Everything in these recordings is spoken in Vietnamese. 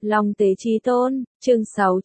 Long tế chí tôn, chương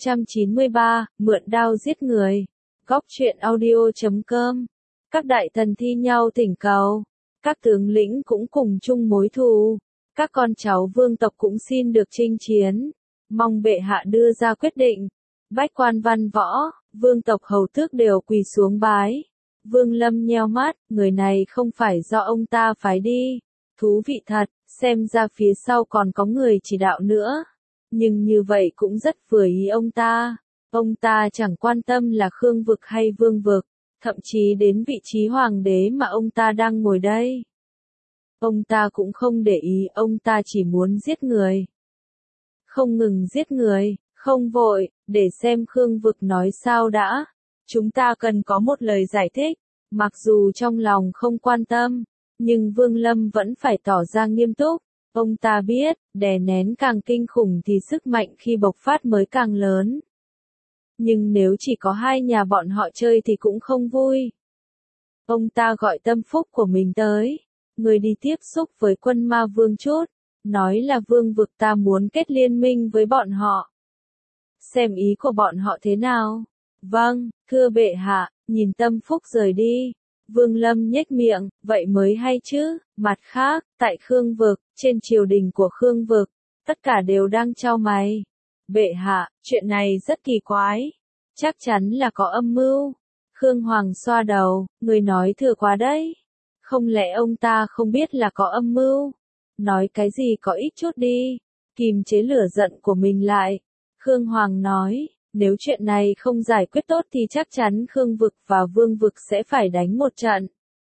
693, mượn đao giết người. Góc truyện audio.com. Các đại thần thi nhau thỉnh cầu. Các tướng lĩnh cũng cùng chung mối thù. Các con cháu vương tộc cũng xin được chinh chiến. Mong bệ hạ đưa ra quyết định. Bách quan văn võ, vương tộc hầu tước đều quỳ xuống bái. Vương Lâm nheo mắt, người này không phải do ông ta phái đi. Thú vị thật, xem ra phía sau còn có người chỉ đạo nữa. Nhưng như vậy cũng rất vừa ý ông ta. Ông ta chẳng quan tâm là Khương vực hay Vương vực, thậm chí đến vị trí hoàng đế mà ông ta đang ngồi đây. Ông ta cũng không để ý, ông ta chỉ muốn giết người. Không ngừng giết người, không vội, để xem Khương vực nói sao đã. Chúng ta cần có một lời giải thích, mặc dù trong lòng không quan tâm, nhưng Vương Lâm vẫn phải tỏ ra nghiêm túc. Ông ta biết, đè nén càng kinh khủng thì sức mạnh khi bộc phát mới càng lớn. Nhưng nếu chỉ có hai nhà bọn họ chơi thì cũng không vui. Ông ta gọi tâm phúc của mình tới. Người đi tiếp xúc với quân ma vương chút. Nói là vương vực ta muốn kết liên minh với bọn họ. Xem ý của bọn họ thế nào. Vâng, thưa bệ hạ, nhìn tâm phúc rời đi. Vương Lâm nhếch miệng, vậy mới hay chứ. Mặt khác, tại Khương vực, trên triều đình của Khương vực, tất cả đều đang chau mày. Bệ hạ, chuyện này rất kỳ quái. Chắc chắn là có âm mưu. Khương Hoàng xoa đầu, người nói thừa quá đấy. Không lẽ ông ta không biết là có âm mưu? Nói cái gì có ít chút đi. Kìm chế lửa giận của mình lại. Khương Hoàng nói, nếu chuyện này không giải quyết tốt thì chắc chắn Khương vực và Vương vực sẽ phải đánh một trận.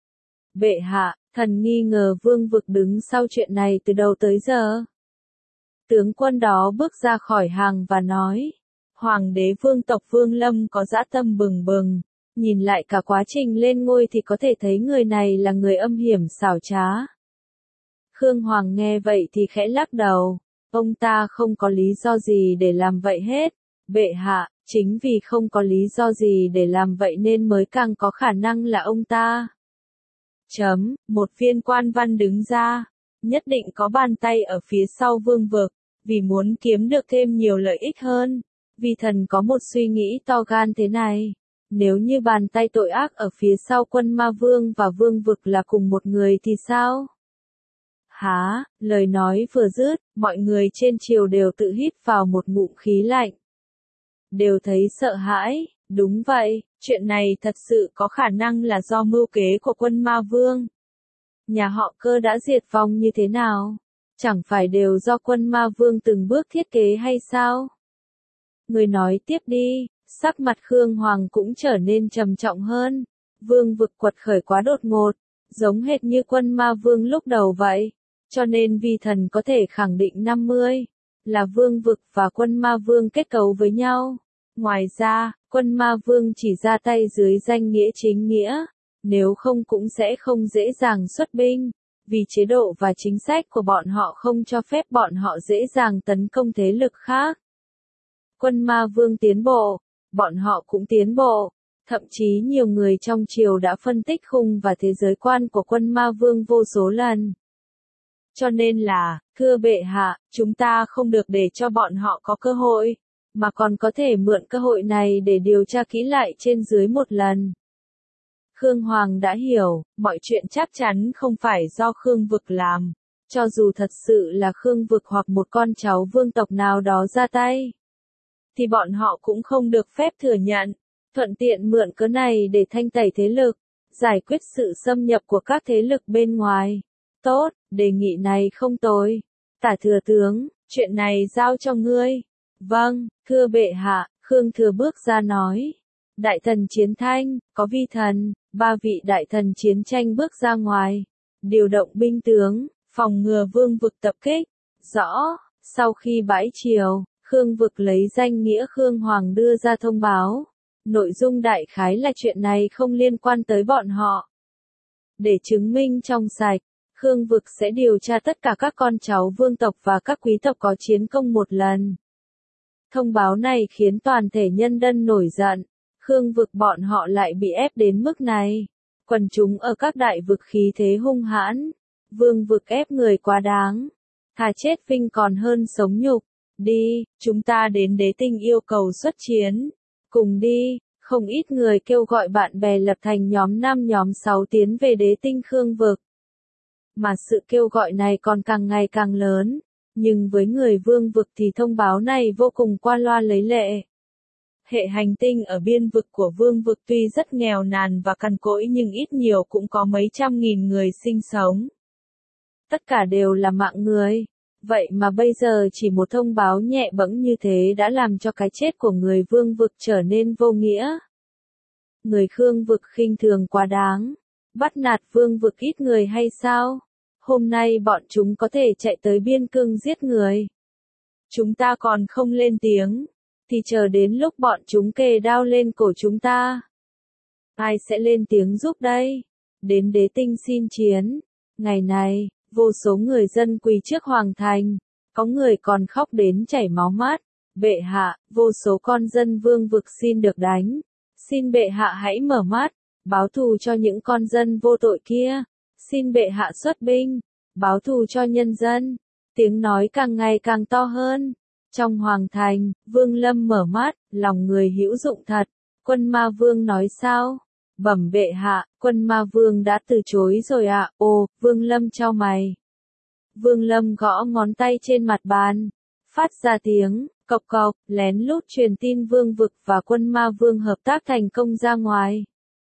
Bệ hạ, thần nghi ngờ Vương vực đứng sau chuyện này từ đầu tới giờ. Tướng quân đó bước ra khỏi hàng và nói, Hoàng đế vương tộc Vương Lâm có dã tâm bừng bừng, nhìn lại cả quá trình lên ngôi thì có thể thấy người này là người âm hiểm xảo trá. Khương Hoàng nghe vậy thì khẽ lắc đầu, ông ta không có lý do gì để làm vậy hết. Bệ hạ, chính vì không có lý do gì để làm vậy nên mới càng có khả năng là ông ta. Một viên quan văn đứng ra, nhất định có bàn tay ở phía sau vương vực, vì muốn kiếm được thêm nhiều lợi ích hơn. Vì thần có một suy nghĩ to gan thế này, nếu như bàn tay tội ác ở phía sau quân ma vương và vương vực là cùng một người thì sao? Hả, lời nói vừa dứt, mọi người trên triều đều tự hít vào một ngụm khí lạnh. Đều thấy sợ hãi, đúng vậy, chuyện này thật sự có khả năng là do mưu kế của quân ma vương. Nhà họ Cơ đã diệt vong như thế nào? Chẳng phải đều do quân ma vương từng bước thiết kế hay sao? Người nói tiếp đi, sắc mặt Khương Hoàng cũng trở nên trầm trọng hơn. Vương vực quật khởi quá đột ngột, giống hệt như quân ma vương lúc đầu vậy. Cho nên vi thần có thể khẳng định 50, là vương vực và quân ma vương kết cấu với nhau. Ngoài ra, quân ma vương chỉ ra tay dưới danh nghĩa chính nghĩa, nếu không cũng sẽ không dễ dàng xuất binh, vì chế độ và chính sách của bọn họ không cho phép bọn họ dễ dàng tấn công thế lực khác. Quân ma vương tiến bộ, bọn họ cũng tiến bộ, thậm chí nhiều người trong triều đã phân tích khung và thế giới quan của quân ma vương vô số lần. Cho nên là, thưa bệ hạ, chúng ta không được để cho bọn họ có cơ hội, mà còn có thể mượn cơ hội này để điều tra kỹ lại trên dưới một lần. Khương Hoàng đã hiểu, mọi chuyện chắc chắn không phải do Khương vực làm, cho dù thật sự là Khương vực hoặc một con cháu vương tộc nào đó ra tay, thì bọn họ cũng không được phép thừa nhận, thuận tiện mượn cớ này để thanh tẩy thế lực, giải quyết sự xâm nhập của các thế lực bên ngoài. Tốt, đề nghị này không tồi. Tả thừa tướng, chuyện này giao cho ngươi. Vâng, thưa bệ hạ, Khương Thừa bước ra nói. Đại thần chiến thanh, có vi thần, 3 vị đại thần chiến tranh bước ra ngoài. Điều động binh tướng, phòng ngừa vương vực tập kích. Rõ, sau khi bãi triều, Khương vực lấy danh nghĩa Khương Hoàng đưa ra thông báo. Nội dung đại khái là chuyện này không liên quan tới bọn họ. Để chứng minh trong sạch, Khương vực sẽ điều tra tất cả các con cháu vương tộc và các quý tộc có chiến công một lần. Thông báo này khiến toàn thể nhân dân nổi giận. Khương vực bọn họ lại bị ép đến mức này. Quần chúng ở các đại vực khí thế hung hãn. Vương vực ép người quá đáng. Thà chết vinh còn hơn sống nhục. Đi, chúng ta đến đế tinh yêu cầu xuất chiến. Cùng đi, không ít người kêu gọi bạn bè lập thành nhóm 5 nhóm 6 tiến về đế tinh Khương vực. Mà sự kêu gọi này còn càng ngày càng lớn, nhưng với người vương vực thì thông báo này vô cùng qua loa lấy lệ. Hệ hành tinh ở biên vực của vương vực tuy rất nghèo nàn và cằn cỗi nhưng ít nhiều cũng có mấy trăm nghìn người sinh sống. Tất cả đều là mạng người. Vậy mà bây giờ chỉ một thông báo nhẹ bẫng như thế đã làm cho cái chết của người vương vực trở nên vô nghĩa. Người Khương vực khinh thường quá đáng. Bắt nạt vương vực ít người hay sao? Hôm nay bọn chúng có thể chạy tới biên cương giết người. Chúng ta còn không lên tiếng, thì chờ đến lúc bọn chúng kề đao lên cổ chúng ta. Ai sẽ lên tiếng giúp đây? Đến đế tinh xin chiến. Ngày này, vô số người dân quỳ trước hoàng thành, có người còn khóc đến chảy máu mắt. Bệ hạ, vô số con dân vương vực xin được đánh. Xin bệ hạ hãy mở mắt, báo thù cho những con dân vô tội kia. Xin bệ hạ xuất binh, báo thù cho nhân dân. Tiếng nói càng ngày càng to hơn. Trong hoàng thành, Vương Lâm mở mắt, lòng người hữu dụng thật. Quân ma vương nói sao? Bẩm bệ hạ, quân ma vương đã từ chối rồi ạ. Ồ, Vương Lâm chau mày. Vương Lâm gõ ngón tay trên mặt bàn, phát ra tiếng cộc cộc, lén lút truyền tin vương vực và quân ma vương hợp tác thành công ra ngoài.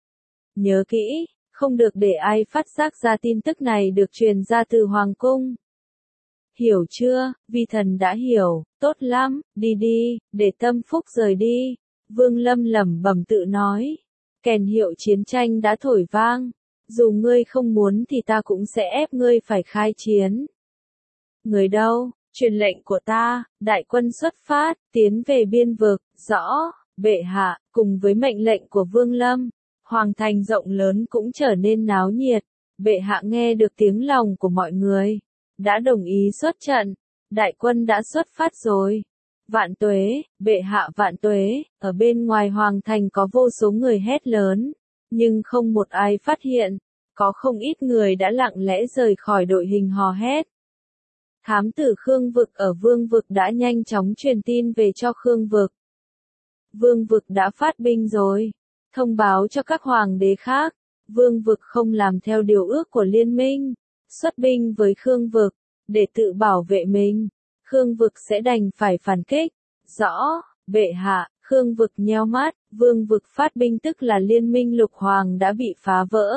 Nhớ kỹ, không được để ai phát giác ra tin tức này được truyền ra từ hoàng cung. Hiểu chưa? Vi thần đã hiểu, tốt lắm, đi đi, để tâm phúc rời đi. Vương Lâm lẩm bẩm tự nói. Kèn hiệu chiến tranh đã thổi vang. Dù ngươi không muốn thì ta cũng sẽ ép ngươi phải khai chiến. Người đâu? Truyền lệnh của ta, đại quân xuất phát, tiến về biên vực, rõ, bệ hạ, cùng với mệnh lệnh của Vương Lâm. Hoàng thành rộng lớn cũng trở nên náo nhiệt. Bệ hạ nghe được tiếng lòng của mọi người, đã đồng ý xuất trận. Đại quân đã xuất phát rồi. Vạn tuế, bệ hạ vạn tuế. Ở bên ngoài hoàng thành có vô số người hét lớn, nhưng không một ai phát hiện. Có không ít người đã lặng lẽ rời khỏi đội hình hò hét. Thám tử Khương vực ở vương vực đã nhanh chóng truyền tin về cho Khương vực. Vương vực đã phát binh rồi. Thông báo cho các hoàng đế khác. Vương vực không làm theo điều ước của liên minh. Xuất binh với Khương vực, để tự bảo vệ mình. Khương vực sẽ đành phải phản kích. Rõ, bệ hạ, Khương vực nheo mắt. Vương vực phát binh tức là liên minh lục hoàng đã bị phá vỡ.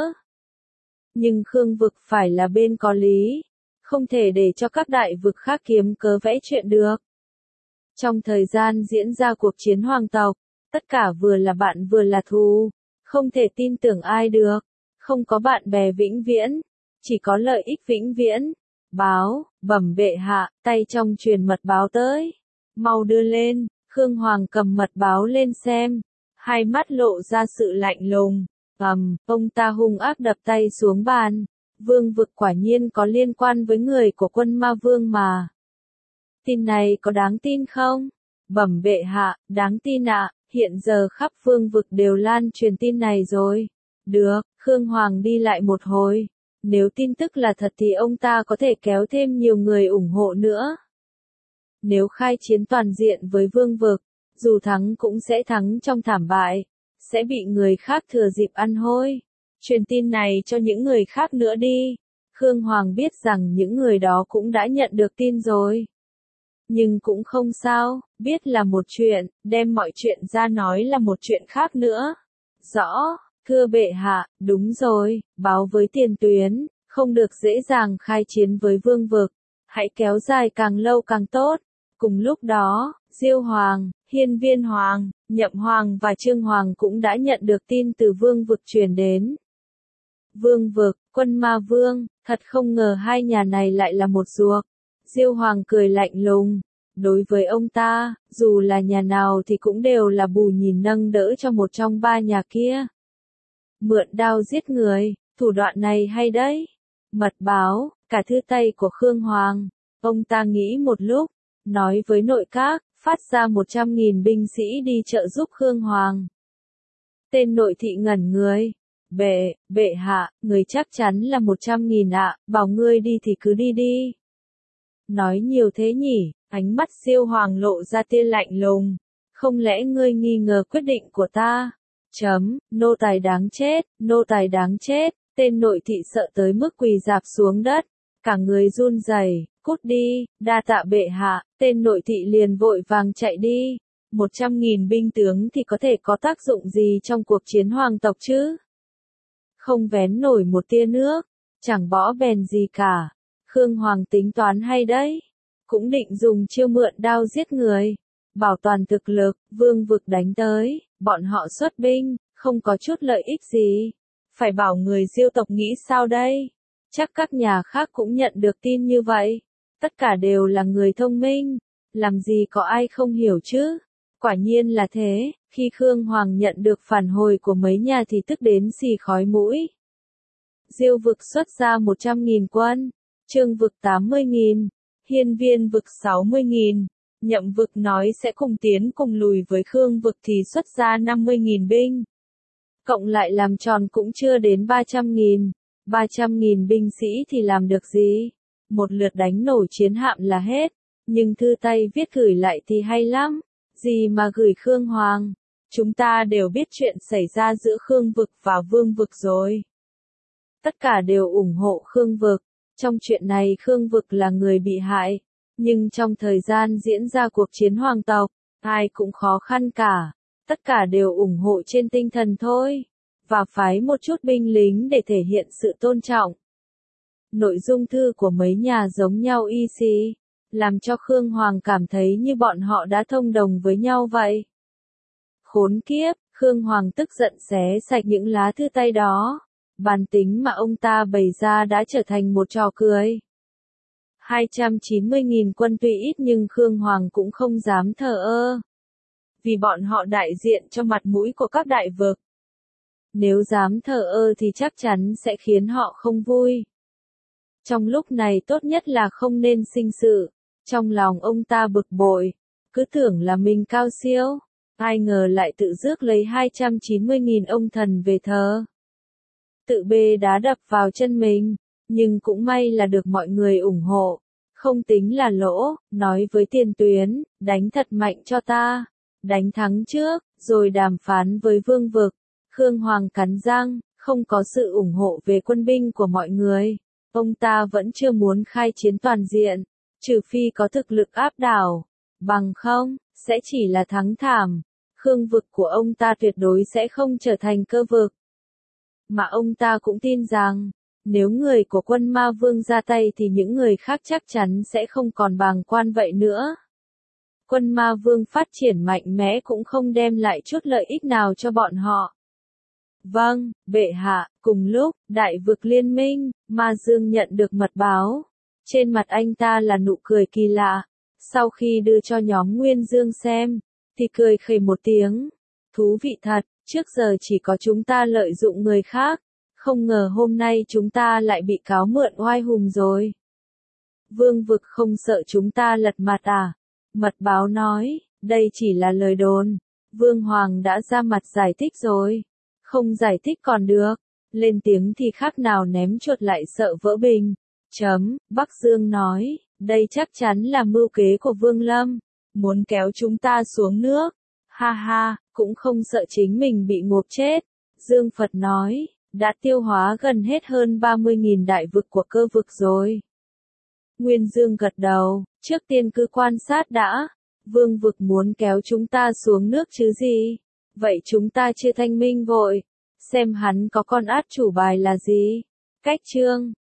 Nhưng Khương vực phải là bên có lý. Không thể để cho các đại vực khác kiếm cớ vẽ chuyện được. Trong thời gian diễn ra cuộc chiến hoàng tộc, tất cả vừa là bạn vừa là thù. Không thể tin tưởng ai được. Không có bạn bè vĩnh viễn. Chỉ có lợi ích vĩnh viễn. Báo, bẩm bệ hạ, tay trong truyền mật báo tới. Mau đưa lên. Khương Hoàng cầm mật báo lên xem. Hai mắt lộ ra sự lạnh lùng. Ông ta hung ác đập tay xuống bàn. Vương vực quả nhiên có liên quan với người của quân ma vương mà. Tin này có đáng tin không? Bẩm bệ hạ, đáng tin ạ. Hiện giờ khắp vương vực đều lan truyền tin này rồi. Được, Khương Hoàng đi lại một hồi. Nếu tin tức là thật thì ông ta có thể kéo thêm nhiều người ủng hộ nữa. Nếu khai chiến toàn diện với vương vực, dù thắng cũng sẽ thắng trong thảm bại, sẽ bị người khác thừa dịp ăn hôi. Truyền tin này cho những người khác nữa đi. Khương Hoàng biết rằng những người đó cũng đã nhận được tin rồi. Nhưng cũng không sao, biết là một chuyện, đem mọi chuyện ra nói là một chuyện khác nữa. Rõ, thưa bệ hạ, đúng rồi, báo với tiền tuyến, không được dễ dàng khai chiến với vương vực. Hãy kéo dài càng lâu càng tốt. Cùng lúc đó, Diêu Hoàng, Hiên Viên Hoàng, Nhậm Hoàng và Trương Hoàng cũng đã nhận được tin từ vương vực truyền đến. Vương vực, quân ma vương, thật không ngờ hai nhà này lại là một ruột. Diêu Hoàng cười lạnh lùng. Đối với ông ta, dù là nhà nào thì cũng đều là bù nhìn nâng đỡ cho một trong ba nhà kia. Mượn đao giết người, thủ đoạn này hay đấy. Mật báo, cả thư tay của Khương Hoàng. Ông ta nghĩ một lúc, nói với nội các, phát ra 100.000 binh sĩ đi trợ giúp Khương Hoàng. Tên nội thị ngẩn người. Bệ hạ, người chắc chắn là 100.000 ạ, bảo ngươi đi thì cứ đi đi. nói nhiều thế nhỉ, ánh mắt Siêu Hoàng lộ ra tia lạnh lùng. Không lẽ ngươi nghi ngờ quyết định của ta? Nô tài đáng chết, nô tài đáng chết, tên nội thị sợ tới mức quỳ rạp xuống đất, cả người run rẩy, cút đi, đa tạ bệ hạ, tên nội thị liền vội vàng chạy đi. 100.000 binh tướng thì có thể có tác dụng gì trong cuộc chiến hoàng tộc chứ? Không vén nổi một tia nước, chẳng bỏ bèn gì cả. Khương Hoàng tính toán hay đấy, cũng định dùng chiêu mượn đao giết người, bảo toàn thực lực, vương vực đánh tới, bọn họ xuất binh, không có chút lợi ích gì. Phải bảo người Diêu tộc nghĩ sao đây? Chắc các nhà khác cũng nhận được tin như vậy. Tất cả đều là người thông minh, làm gì có ai không hiểu chứ? Quả nhiên là thế, khi Khương Hoàng nhận được phản hồi của mấy nhà thì tức đến xì khói mũi. Diêu vực xuất ra 100.000 quân, Trương vực 80.000, Hiên Viên vực 60.000, Nhậm vực nói sẽ cùng tiến cùng lùi với Khương vực thì xuất ra 50.000 binh. Cộng lại làm tròn cũng chưa đến 300.000, 300.000 binh sĩ thì làm được gì? Một lượt đánh nổ chiến hạm là hết, nhưng thư tay viết gửi lại thì hay lắm, gì mà gửi Khương Hoàng, chúng ta đều biết chuyện xảy ra giữa Khương vực và Vương vực rồi. Tất cả đều ủng hộ Khương vực, trong chuyện này Khương vực là người bị hại, nhưng trong thời gian diễn ra cuộc chiến hoàng tộc, ai cũng khó khăn cả, tất cả đều ủng hộ trên tinh thần thôi, và phái một chút binh lính để thể hiện sự tôn trọng. Nội dung thư của mấy nhà giống nhau y xì, làm cho Khương Hoàng cảm thấy như bọn họ đã thông đồng với nhau vậy. Khốn kiếp, Khương Hoàng tức giận xé sạch những lá thư tay đó. Bản tính mà ông ta bày ra đã trở thành một trò cười. 290.000 quân tuy ít nhưng Khương Hoàng cũng không dám thờ ơ. Vì bọn họ đại diện cho mặt mũi của các đại vực. Nếu dám thờ ơ thì chắc chắn sẽ khiến họ không vui. Trong lúc này tốt nhất là không nên sinh sự. Trong lòng ông ta bực bội, cứ tưởng là mình cao siêu, ai ngờ lại tự rước lấy 290.000 ông thần về thờ. Tự bê đá đập vào chân mình, nhưng cũng may là được mọi người ủng hộ, không tính là lỗ, nói với Tiền Tuyến, đánh thật mạnh cho ta, đánh thắng trước, rồi đàm phán với Vương vực. Khương Hoàng cắn răng, không có sự ủng hộ về quân binh của mọi người, ông ta vẫn chưa muốn khai chiến toàn diện, trừ phi có thực lực áp đảo, bằng không, sẽ chỉ là thắng thảm. Khương vực của ông ta tuyệt đối sẽ không trở thành cơ vực. Mà ông ta cũng tin rằng, nếu người của quân ma vương ra tay thì những người khác chắc chắn sẽ không còn bàng quan vậy nữa. Quân ma vương phát triển mạnh mẽ cũng không đem lại chút lợi ích nào cho bọn họ. Vâng, bệ hạ, cùng lúc, đại vực liên minh, Ma Dương nhận được mật báo. Trên mặt anh ta là nụ cười kỳ lạ. Sau khi đưa cho nhóm Nguyên Dương xem, thì cười khẩy một tiếng. Thú vị thật, trước giờ chỉ có chúng ta lợi dụng người khác. Không ngờ hôm nay chúng ta lại bị cáo mượn oai hùng rồi. Vương vực không sợ chúng ta lật mặt à? Mật báo nói, đây chỉ là lời đồn. Vương Hoàng đã ra mặt giải thích rồi. Không giải thích còn được. Lên tiếng thì khác nào ném chuột lại sợ vỡ bình. Bắc Dương nói, đây chắc chắn là mưu kế của Vương Lâm. Muốn kéo chúng ta xuống nước. Ha ha, cũng không sợ chính mình bị ngộp chết. Dương Phật nói, đã tiêu hóa gần hết hơn 30.000 đại vực của cơ vực rồi. Nguyên Dương gật đầu, trước tiên cứ quan sát đã. Vương vực muốn kéo chúng ta xuống nước chứ gì? Vậy chúng ta chưa thanh minh vội. Xem hắn có con át chủ bài là gì? Cách chương